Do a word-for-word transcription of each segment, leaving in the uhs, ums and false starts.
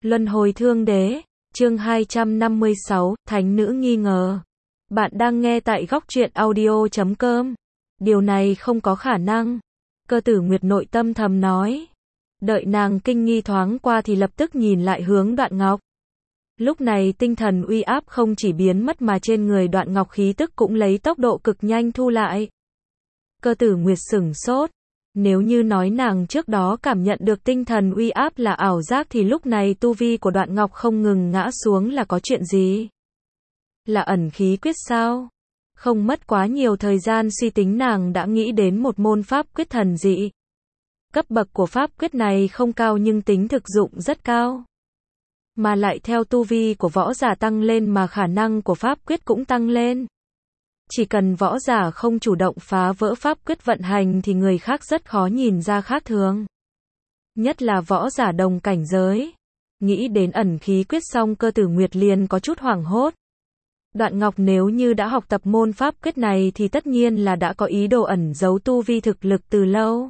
Luân hồi thương đế, chương hai trăm năm mươi sáu, Thánh nữ nghi ngờ. Bạn đang nghe tại góc truyện audio chấm com. Điều này không có khả năng. Cơ tử Nguyệt nội tâm thầm nói. Đợi nàng kinh nghi thoáng qua thì lập tức nhìn lại hướng Đoạn Ngọc. Lúc này tinh thần uy áp không chỉ biến mất mà trên người Đoạn Ngọc khí tức cũng lấy tốc độ cực nhanh thu lại. Cơ tử Nguyệt sửng sốt. Nếu như nói nàng trước đó cảm nhận được tinh thần uy áp là ảo giác thì lúc này tu vi của Đoạn Ngọc không ngừng ngã xuống là có chuyện gì? Là ẩn khí quyết sao? Không mất quá nhiều thời gian suy tính nàng đã nghĩ đến một môn pháp quyết thần dị. Cấp bậc của pháp quyết này không cao nhưng tính thực dụng rất cao. Mà lại theo tu vi của võ giả tăng lên mà khả năng của pháp quyết cũng tăng lên. Chỉ cần võ giả không chủ động phá vỡ pháp quyết vận hành thì người khác rất khó nhìn ra khác thường. Nhất là võ giả đồng cảnh giới. Nghĩ đến ẩn khí quyết xong Cơ tử Nguyệt liền có chút hoảng hốt. Đoạn Ngọc nếu như đã học tập môn pháp quyết này thì tất nhiên là đã có ý đồ ẩn giấu tu vi thực lực từ lâu.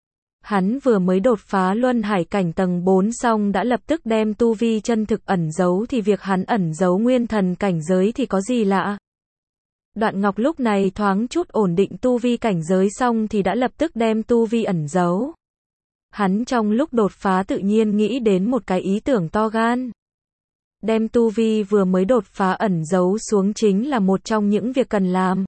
Hắn vừa mới đột phá luân hải cảnh tầng bốn xong đã lập tức đem tu vi chân thực ẩn giấu thì việc hắn ẩn giấu nguyên thần cảnh giới thì có gì lạ. Đoạn Ngọc lúc này thoáng chút ổn định tu vi cảnh giới xong thì đã lập tức đem tu vi ẩn giấu. Hắn trong lúc đột phá tự nhiên nghĩ đến một cái ý tưởng to gan. Đem tu vi vừa mới đột phá ẩn giấu xuống chính là một trong những việc cần làm.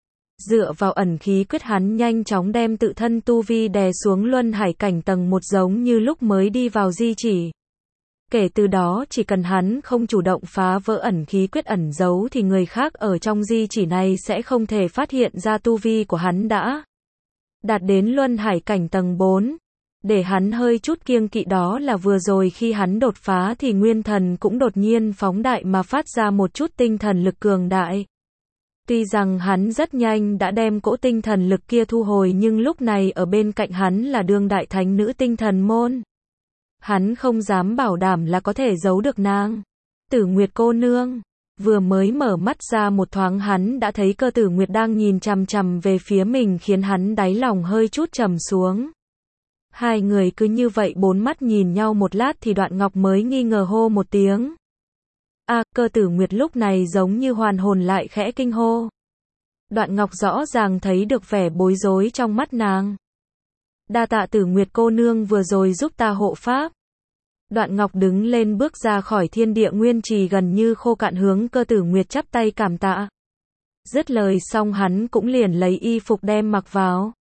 Dựa vào ẩn khí quyết hắn nhanh chóng đem tự thân tu vi đè xuống luân hải cảnh tầng một giống như lúc mới đi vào di chỉ. Kể từ đó chỉ cần hắn không chủ động phá vỡ ẩn khí quyết ẩn giấu thì người khác ở trong di chỉ này sẽ không thể phát hiện ra tu vi của hắn đã đạt đến luân hải cảnh tầng bốn. Để hắn hơi chút kiêng kỵ đó là vừa rồi khi hắn đột phá thì nguyên thần cũng đột nhiên phóng đại mà phát ra một chút tinh thần lực cường đại. Tuy rằng hắn rất nhanh đã đem cỗ tinh thần lực kia thu hồi nhưng lúc này ở bên cạnh hắn là đương đại thánh nữ tinh thần môn. Hắn không dám bảo đảm là có thể giấu được nàng. Tử Nguyệt cô nương. Vừa mới mở mắt ra một thoáng hắn đã thấy Cơ tử Nguyệt đang nhìn chằm chằm về phía mình khiến hắn đáy lòng hơi chút trầm xuống. Hai người cứ như vậy bốn mắt nhìn nhau một lát thì Đoạn Ngọc mới nghi ngờ hô một tiếng. A, à, Cơ tử Nguyệt lúc này giống như hoàn hồn lại khẽ kinh hô. Đoạn Ngọc rõ ràng thấy được vẻ bối rối trong mắt nàng. Đa tạ Tử Nguyệt cô nương vừa rồi giúp ta hộ pháp. Đoạn Ngọc đứng lên bước ra khỏi thiên địa nguyên trì gần như khô cạn hướng Cơ tử Nguyệt chắp tay cảm tạ. Dứt lời xong hắn cũng liền lấy y phục đem mặc vào.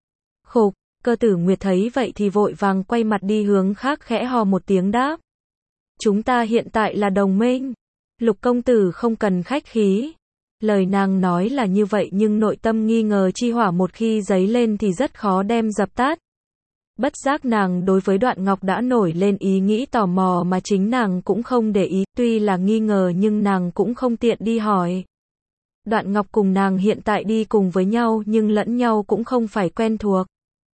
Khục, Cơ tử Nguyệt thấy vậy thì vội vàng quay mặt đi hướng khác khẽ hò một tiếng đáp. Chúng ta hiện tại là đồng minh. Lục công tử không cần khách khí. Lời nàng nói là như vậy nhưng nội tâm nghi ngờ chi hỏa một khi dấy lên thì rất khó đem dập tắt. Bất giác nàng đối với Đoạn Ngọc đã nổi lên ý nghĩ tò mò mà chính nàng cũng không để ý, tuy là nghi ngờ nhưng nàng cũng không tiện đi hỏi. Đoạn Ngọc cùng nàng hiện tại đi cùng với nhau nhưng lẫn nhau cũng không phải quen thuộc.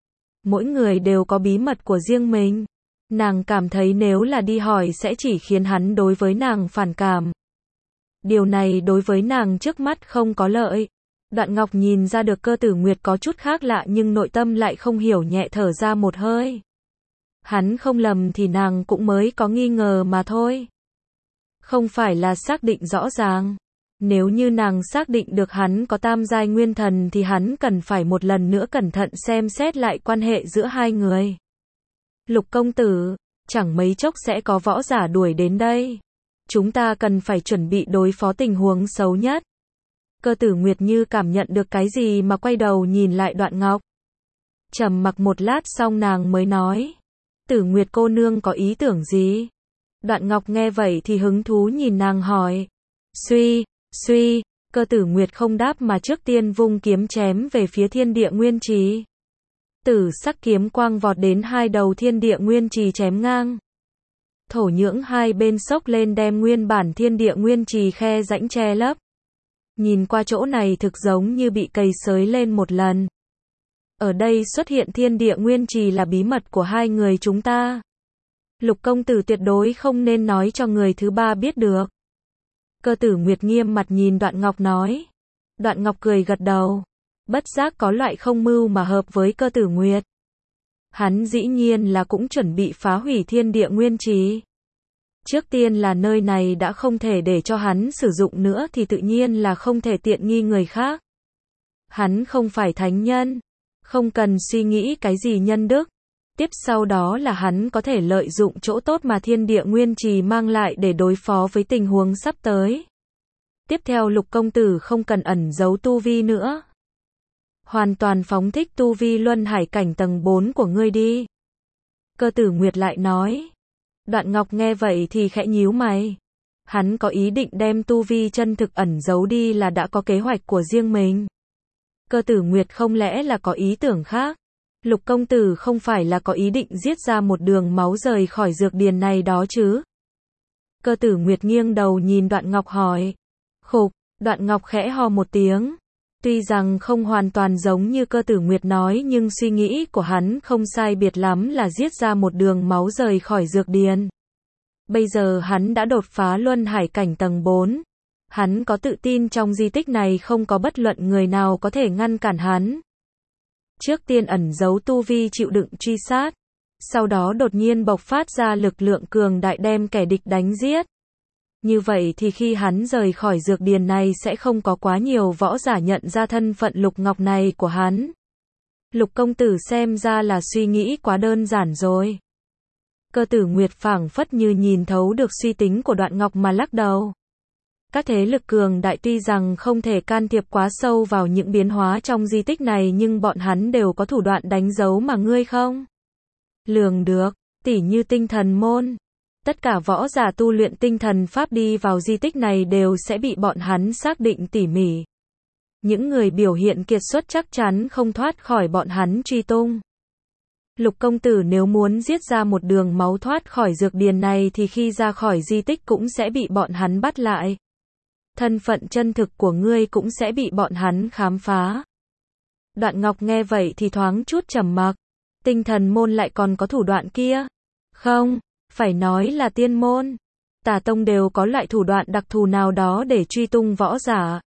Mỗi người đều có bí mật của riêng mình. Nàng cảm thấy nếu là đi hỏi sẽ chỉ khiến hắn đối với nàng phản cảm. Điều này đối với nàng trước mắt không có lợi. Đoạn Ngọc nhìn ra được Cơ tử Nguyệt có chút khác lạ nhưng nội tâm lại không hiểu nhẹ thở ra một hơi. Hắn không lầm thì nàng cũng mới có nghi ngờ mà thôi. Không phải là xác định rõ ràng. Nếu như nàng xác định được hắn có tam giai nguyên thần thì hắn cần phải một lần nữa cẩn thận xem xét lại quan hệ giữa hai người. Lục công tử, chẳng mấy chốc sẽ có võ giả đuổi đến đây. Chúng ta cần phải chuẩn bị đối phó tình huống xấu nhất. Cơ tử Nguyệt như cảm nhận được cái gì mà quay đầu nhìn lại Đoạn Ngọc. Trầm mặc một lát xong nàng mới nói. Tử Nguyệt cô nương có ý tưởng gì? Đoạn Ngọc nghe vậy thì hứng thú nhìn nàng hỏi. Suy, suy, Cơ tử Nguyệt không đáp mà trước tiên vung kiếm chém về phía thiên địa nguyên trì. Tử sắc kiếm quang vọt đến hai đầu thiên địa nguyên trì chém ngang. Thổ nhưỡng hai bên xốc lên đem nguyên bản thiên địa nguyên trì khe rãnh che lấp. Nhìn qua chỗ này thực giống như bị cày xới lên một lần. Ở đây xuất hiện thiên địa nguyên trì là bí mật của hai người chúng ta. Lục công tử tuyệt đối không nên nói cho người thứ ba biết được. Cơ tử Nguyệt nghiêm mặt nhìn Đoạn Ngọc nói. Đoạn Ngọc cười gật đầu. Bất giác có loại không mưu mà hợp với Cơ tử Nguyệt. Hắn dĩ nhiên là cũng chuẩn bị phá hủy thiên địa nguyên trì. Trước tiên là nơi này đã không thể để cho hắn sử dụng nữa thì tự nhiên là không thể tiện nghi người khác. Hắn không phải thánh nhân, không cần suy nghĩ cái gì nhân đức. Tiếp sau đó là hắn có thể lợi dụng chỗ tốt mà thiên địa nguyên trì mang lại để đối phó với tình huống sắp tới. Tiếp theo Lục công tử không cần ẩn giấu tu vi nữa. Hoàn toàn phóng thích tu vi luân hải cảnh tầng bốn của ngươi đi. Cơ Tử Nguyệt lại nói. Đoạn Ngọc nghe vậy thì khẽ nhíu mày. Hắn có ý định đem tu vi chân thực ẩn giấu đi là đã có kế hoạch của riêng mình. Cơ Tử Nguyệt không lẽ là có ý tưởng khác? Lục công tử không phải là có ý định giết ra một đường máu rời khỏi dược điền này đó chứ? Cơ Tử Nguyệt nghiêng đầu nhìn Đoạn Ngọc hỏi. Khục, Đoạn Ngọc khẽ ho một tiếng. Tuy rằng không hoàn toàn giống như Cơ Tử Nguyệt nói nhưng suy nghĩ của hắn không sai biệt lắm là giết ra một đường máu rời khỏi dược điền. Bây giờ hắn đã đột phá luân hải cảnh tầng bốn. Hắn có tự tin trong di tích này không có bất luận người nào có thể ngăn cản hắn. Trước tiên ẩn giấu tu vi chịu đựng truy sát. Sau đó đột nhiên bộc phát ra lực lượng cường đại đem kẻ địch đánh giết. Như vậy thì khi hắn rời khỏi dược điền này sẽ không có quá nhiều võ giả nhận ra thân phận Lục Ngọc này của hắn. Lục công tử xem ra là suy nghĩ quá đơn giản rồi. Cơ Tử Nguyệt phảng phất như nhìn thấu được suy tính của Đoạn Ngọc mà lắc đầu. Các thế lực cường đại tuy rằng không thể can thiệp quá sâu vào những biến hóa trong di tích này nhưng bọn hắn đều có thủ đoạn đánh dấu mà ngươi không lường được, tỉ như tinh thần môn. Tất cả võ giả tu luyện tinh thần pháp đi vào di tích này đều sẽ bị bọn hắn xác định tỉ mỉ. Những người biểu hiện kiệt xuất chắc chắn không thoát khỏi bọn hắn truy tung. Lục công tử nếu muốn giết ra một đường máu thoát khỏi dược điền này thì khi ra khỏi di tích cũng sẽ bị bọn hắn bắt lại. Thân phận chân thực của ngươi cũng sẽ bị bọn hắn khám phá. Đoạn Ngọc nghe vậy thì thoáng chút trầm mặc. Tinh thần môn lại còn có thủ đoạn kia? Không, phải nói là tiên môn. Tà tông đều có loại thủ đoạn đặc thù nào đó để truy tung võ giả.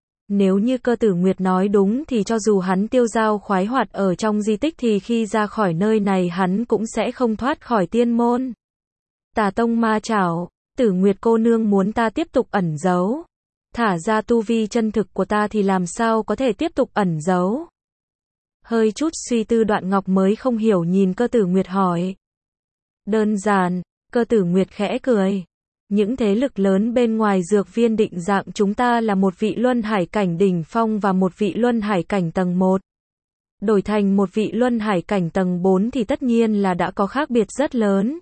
Nếu như Cơ Tử Nguyệt nói đúng thì cho dù hắn tiêu dao khoái hoạt ở trong di tích thì khi ra khỏi nơi này hắn cũng sẽ không thoát khỏi tiên môn. Tà tông ma chảo, Tử Nguyệt cô nương muốn ta tiếp tục ẩn giấu. Thả ra tu vi chân thực của ta thì làm sao có thể tiếp tục ẩn giấu? Hơi chút suy tư Đoạn Ngọc mới không hiểu nhìn Cơ Tử Nguyệt hỏi. Đơn giản, Cơ Tử Nguyệt khẽ cười. Những thế lực lớn bên ngoài dược viên định dạng chúng ta là một vị luân hải cảnh đỉnh phong và một vị luân hải cảnh tầng một. Đổi thành một vị luân hải cảnh tầng bốn thì tất nhiên là đã có khác biệt rất lớn.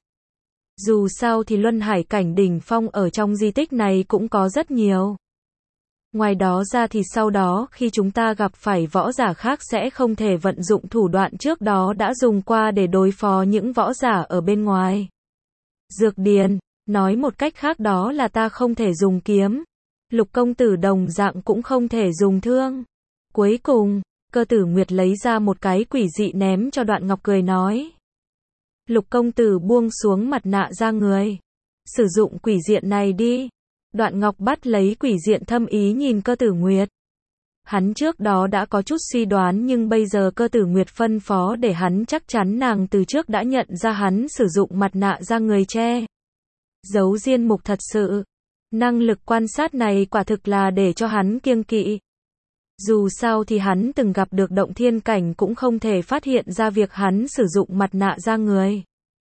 Dù sao thì luân hải cảnh đỉnh phong ở trong di tích này cũng có rất nhiều. Ngoài đó ra thì sau đó khi chúng ta gặp phải võ giả khác sẽ không thể vận dụng thủ đoạn trước đó đã dùng qua để đối phó những võ giả ở bên ngoài dược điền. Nói một cách khác đó là ta không thể dùng kiếm. Lục công tử đồng dạng cũng không thể dùng thương. Cuối cùng, Cơ Tử Nguyệt lấy ra một cái quỷ dị ném cho Đoạn Ngọc cười nói. Lục công tử buông xuống mặt nạ ra người. Sử dụng quỷ diện này đi. Đoạn Ngọc bắt lấy quỷ diện thâm ý nhìn Cơ Tử Nguyệt. Hắn trước đó đã có chút suy đoán nhưng bây giờ Cơ Tử Nguyệt phân phó để hắn chắc chắn nàng từ trước đã nhận ra hắn sử dụng mặt nạ ra người che giấu diên mục thật sự. Năng lực quan sát này quả thực là để cho hắn kiêng kỵ. Dù sao thì hắn từng gặp được động thiên cảnh cũng không thể phát hiện ra việc hắn sử dụng mặt nạ ra người.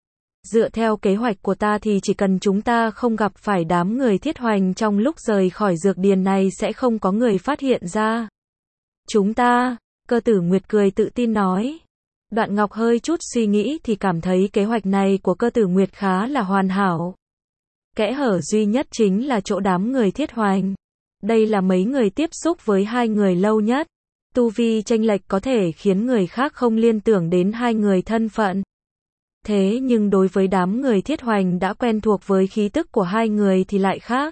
Dựa theo kế hoạch của ta thì chỉ cần chúng ta không gặp phải đám người thiết hoành trong lúc rời khỏi dược điền này sẽ không có người phát hiện ra. Chúng ta, Cơ Tử Nguyệt cười tự tin nói. Đoạn Ngọc hơi chút suy nghĩ thì cảm thấy kế hoạch này của Cơ Tử Nguyệt khá là hoàn hảo. Kẽ hở duy nhất chính là chỗ đám người thiết hoành. Đây là mấy người tiếp xúc với hai người lâu nhất. Tu vi chênh lệch có thể khiến người khác không liên tưởng đến hai người thân phận. Thế nhưng đối với đám người thiết hoành đã quen thuộc với khí tức của hai người thì lại khác.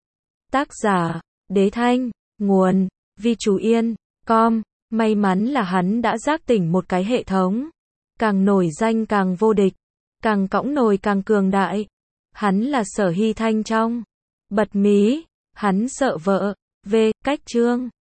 Tác giả, Đế Thanh, nguồn, Vi Chú Yên, com. May mắn là hắn đã giác tỉnh một cái hệ thống. Càng nổi danh càng vô địch. Càng cõng nồi càng cường đại. Hắn là Sở Hy Thanh trong Bật Mí. Hắn sợ vợ. V. Cách chương.